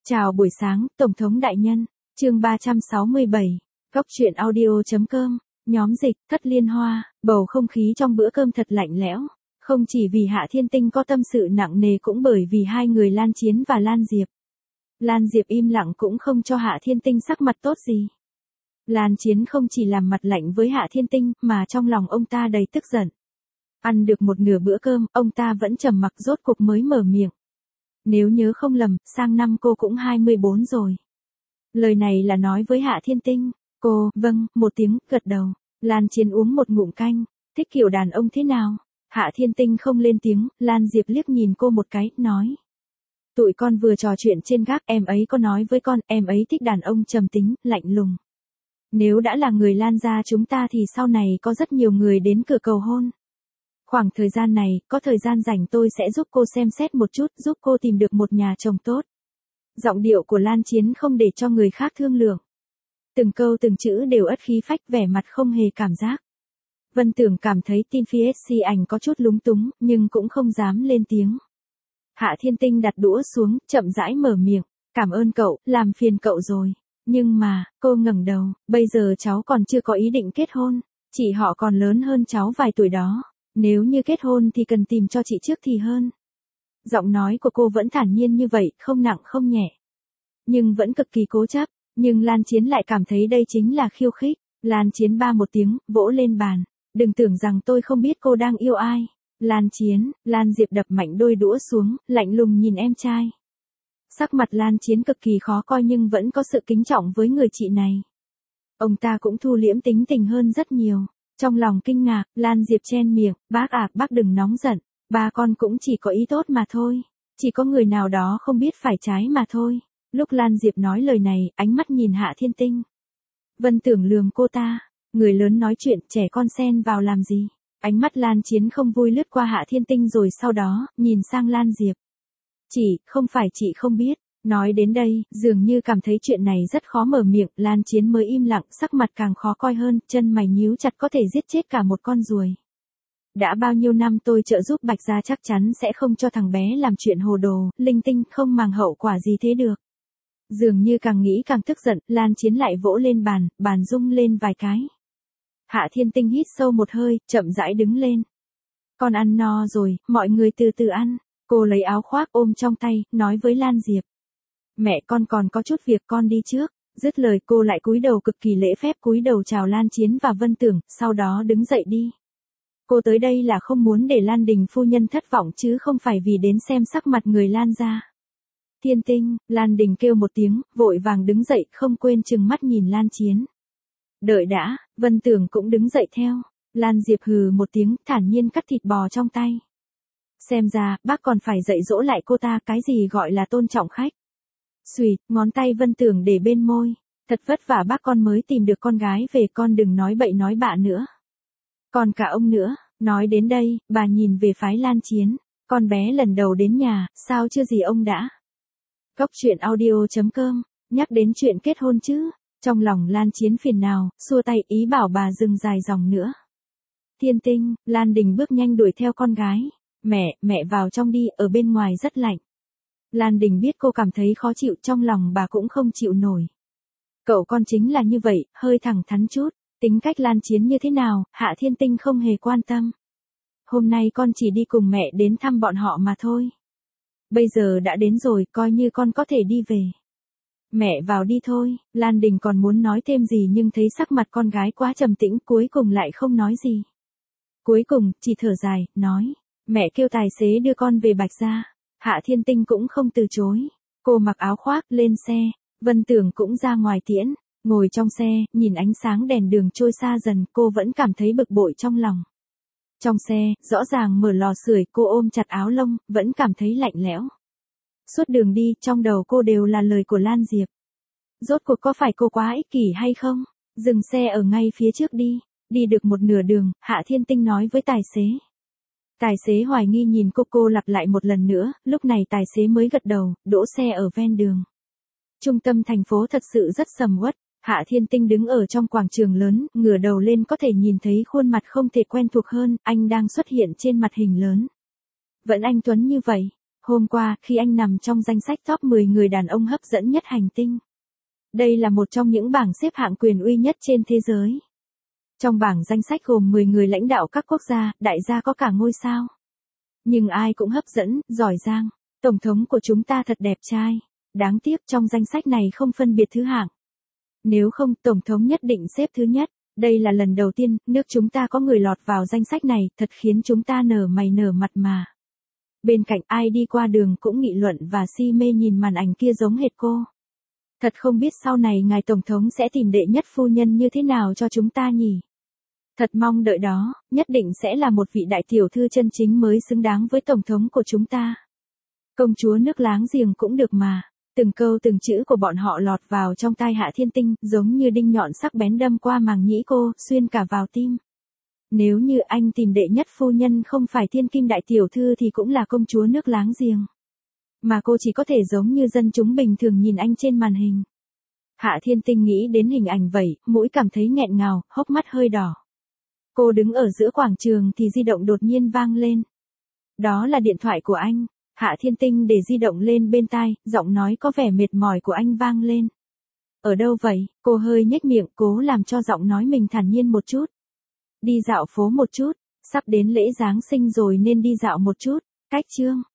Chào buổi sáng, Tổng thống đại nhân. Chương 367. Góc truyện audio.com. Nhóm dịch, Thất Liên Hoa. Bầu không khí trong bữa cơm thật lạnh lẽo. Không chỉ vì Hạ Thiên Tinh có tâm sự nặng nề cũng bởi vì hai người Lan Chiến và Lan Diệp. Lan Diệp im lặng cũng không cho Hạ Thiên Tinh sắc mặt tốt gì. Lan Chiến không chỉ làm mặt lạnh với Hạ Thiên Tinh mà trong lòng ông ta đầy tức giận. Ăn được một nửa bữa cơm, ông ta vẫn trầm mặc rốt cuộc mới mở miệng. Nếu nhớ không lầm, sang năm cô cũng 24 rồi. Lời này là nói với Hạ Thiên Tinh. Cô, vâng, một tiếng, gật đầu. Lan Chiến uống một ngụm canh. Thích kiểu đàn ông thế nào? Hạ Thiên Tinh không lên tiếng, Lan Diệp liếc nhìn cô một cái, nói. Tụi con vừa trò chuyện trên gác, em ấy có nói với con, em ấy thích đàn ông trầm tính, lạnh lùng. Nếu đã là người Lan gia chúng ta thì sau này có rất nhiều người đến cửa cầu hôn. Khoảng thời gian này, có thời gian rảnh tôi sẽ giúp cô xem xét một chút, giúp cô tìm được một nhà chồng tốt. Giọng điệu của Lan Chiến không để cho người khác thương lượng. Từng câu từng chữ đều ất khí phách, vẻ mặt không hề cảm giác. Vân Tưởng cảm thấy tin phía SC ảnh có chút lúng túng, nhưng cũng không dám lên tiếng. Hạ Thiên Tinh đặt đũa xuống, chậm rãi mở miệng. Cảm ơn cậu, làm phiền cậu rồi. Nhưng mà, cô ngẩng đầu, bây giờ cháu còn chưa có ý định kết hôn. Chị họ còn lớn hơn cháu vài tuổi đó. Nếu như kết hôn thì cần tìm cho chị trước thì hơn. Giọng nói của cô vẫn thản nhiên như vậy, không nặng không nhẹ. Nhưng vẫn cực kỳ cố chấp. Nhưng Lan Chiến lại cảm thấy đây chính là khiêu khích. Lan Chiến ba một tiếng, vỗ lên bàn. Đừng tưởng rằng tôi không biết cô đang yêu ai. Lan Chiến, Lan Diệp đập mạnh đôi đũa xuống, lạnh lùng nhìn em trai. Sắc mặt Lan Chiến cực kỳ khó coi nhưng vẫn có sự kính trọng với người chị này. Ông ta cũng thu liễm tính tình hơn rất nhiều. Trong lòng kinh ngạc, Lan Diệp chen miệng, bác đừng nóng giận, ba con cũng chỉ có ý tốt mà thôi, chỉ có người nào đó không biết phải trái mà thôi. Lúc Lan Diệp nói lời này, ánh mắt nhìn Hạ Thiên Tinh. Vân Tưởng lườm cô ta, người lớn nói chuyện, trẻ con xen vào làm gì. Ánh mắt Lan Chiến không vui lướt qua Hạ Thiên Tinh rồi sau đó, nhìn sang Lan Diệp. Không phải chị không biết. Nói đến đây, dường như cảm thấy chuyện này rất khó mở miệng, Lan Chiến mới im lặng, sắc mặt càng khó coi hơn, chân mày nhíu chặt có thể giết chết cả một con ruồi. Đã bao nhiêu năm tôi trợ giúp Bạch Gia chắc chắn sẽ không cho thằng bé làm chuyện hồ đồ, linh tinh, không màng hậu quả gì thế được. Dường như càng nghĩ càng tức giận, Lan Chiến lại vỗ lên bàn, bàn rung lên vài cái. Hạ Thiên Tinh hít sâu một hơi, chậm rãi đứng lên. Con ăn no rồi, mọi người từ từ ăn. Cô lấy áo khoác ôm trong tay, nói với Lan Diệp. Mẹ con còn có chút việc, con đi trước. Dứt lời cô lại cúi đầu cực kỳ lễ phép cúi đầu chào Lan Chiến và Vân Tưởng, sau đó đứng dậy đi. Cô tới đây là không muốn để Lan Đình phu nhân thất vọng chứ không phải vì đến xem sắc mặt người Lan gia. Thiên Tinh, Lan Đình kêu một tiếng, vội vàng đứng dậy, không quên trừng mắt nhìn Lan Chiến. Đợi đã, Vân Tưởng cũng đứng dậy theo. Lan Diệp hừ một tiếng, thản nhiên cắt thịt bò trong tay. Xem ra, bác còn phải dạy dỗ lại cô ta cái gì gọi là tôn trọng khách. Xuỵt, ngón tay Vân Tưởng để bên môi. Thật vất vả bác con mới tìm được con gái về, con đừng nói bậy nói bạ nữa. Còn cả ông nữa, nói đến đây, bà nhìn về phái Lan Chiến. Con bé lần đầu đến nhà, sao chưa gì ông đã. Góc truyện audio.com, nhắc đến chuyện kết hôn chứ. Trong lòng Lan Chiến phiền nào, xua tay ý bảo bà dừng dài dòng nữa. Thiên Tinh, Lan Đình bước nhanh đuổi theo con gái. Mẹ vào trong đi, ở bên ngoài rất lạnh. Lan Đình biết cô cảm thấy khó chịu, trong lòng bà cũng không chịu nổi. Cậu con chính là như vậy, hơi thẳng thắn chút. Tính cách Lan Chiến như thế nào, Hạ Thiên Tinh không hề quan tâm. Hôm nay con chỉ đi cùng mẹ đến thăm bọn họ mà thôi. Bây giờ đã đến rồi, coi như con có thể đi về. Mẹ vào đi thôi. Lan Đình còn muốn nói thêm gì nhưng thấy sắc mặt con gái quá trầm tĩnh, cuối cùng lại không nói gì. Cuối cùng, chỉ thở dài, nói. Mẹ kêu tài xế đưa con về Bạch Gia. Hạ Thiên Tinh cũng không từ chối. Cô mặc áo khoác, lên xe. Vân Tưởng cũng ra ngoài tiễn. Ngồi trong xe, nhìn ánh sáng đèn đường trôi xa dần, cô vẫn cảm thấy bực bội trong lòng. Trong xe, rõ ràng mở lò sưởi, cô ôm chặt áo lông, vẫn cảm thấy lạnh lẽo. Suốt đường đi, trong đầu cô đều là lời của Lan Diệp. Rốt cuộc có phải cô quá ích kỷ hay không? Dừng xe ở ngay phía trước đi. Đi được một nửa đường, Hạ Thiên Tinh nói với tài xế. Tài xế hoài nghi nhìn cô lặp lại một lần nữa, lúc này tài xế mới gật đầu, đỗ xe ở ven đường. Trung tâm thành phố thật sự rất sầm uất. Hạ Thiên Tinh đứng ở trong quảng trường lớn, ngửa đầu lên có thể nhìn thấy khuôn mặt không thể quen thuộc hơn, anh đang xuất hiện trên mặt hình lớn. Vẫn anh tuấn như vậy. Hôm qua, khi anh nằm trong danh sách top 10 người đàn ông hấp dẫn nhất hành tinh. Đây là một trong những bảng xếp hạng quyền uy nhất trên thế giới. Trong bảng danh sách gồm 10 người lãnh đạo các quốc gia, đại gia có cả ngôi sao. Nhưng ai cũng hấp dẫn, giỏi giang. Tổng thống của chúng ta thật đẹp trai. Đáng tiếc trong danh sách này không phân biệt thứ hạng. Nếu không, Tổng thống nhất định xếp thứ nhất. Đây là lần đầu tiên, nước chúng ta có người lọt vào danh sách này, thật khiến chúng ta nở mày nở mặt mà. Bên cạnh ai đi qua đường cũng nghị luận và si mê nhìn màn ảnh kia giống hệt cô. Thật không biết sau này ngài Tổng thống sẽ tìm đệ nhất phu nhân như thế nào cho chúng ta nhỉ? Thật mong đợi đó, nhất định sẽ là một vị đại tiểu thư chân chính mới xứng đáng với Tổng thống của chúng ta. Công chúa nước láng giềng cũng được mà. Từng câu từng chữ của bọn họ lọt vào trong tai Hạ Thiên Tinh, giống như đinh nhọn sắc bén đâm qua màng nhĩ cô, xuyên cả vào tim. Nếu như anh tìm đệ nhất phu nhân không phải thiên kim đại tiểu thư thì cũng là công chúa nước láng giềng. Mà cô chỉ có thể giống như dân chúng bình thường nhìn anh trên màn hình. Hạ Thiên Tinh nghĩ đến hình ảnh vậy, mũi cảm thấy nghẹn ngào, hốc mắt hơi đỏ. Cô đứng ở giữa quảng trường thì di động đột nhiên vang lên. Đó là điện thoại của anh. Hạ Thiên Tinh để di động lên bên tai, giọng nói có vẻ mệt mỏi của anh vang lên. Ở đâu vậy? Cô hơi nhếch miệng, cố làm cho giọng nói mình thản nhiên một chút. Đi dạo phố một chút, sắp đến lễ Giáng sinh rồi nên đi dạo một chút. Cách chương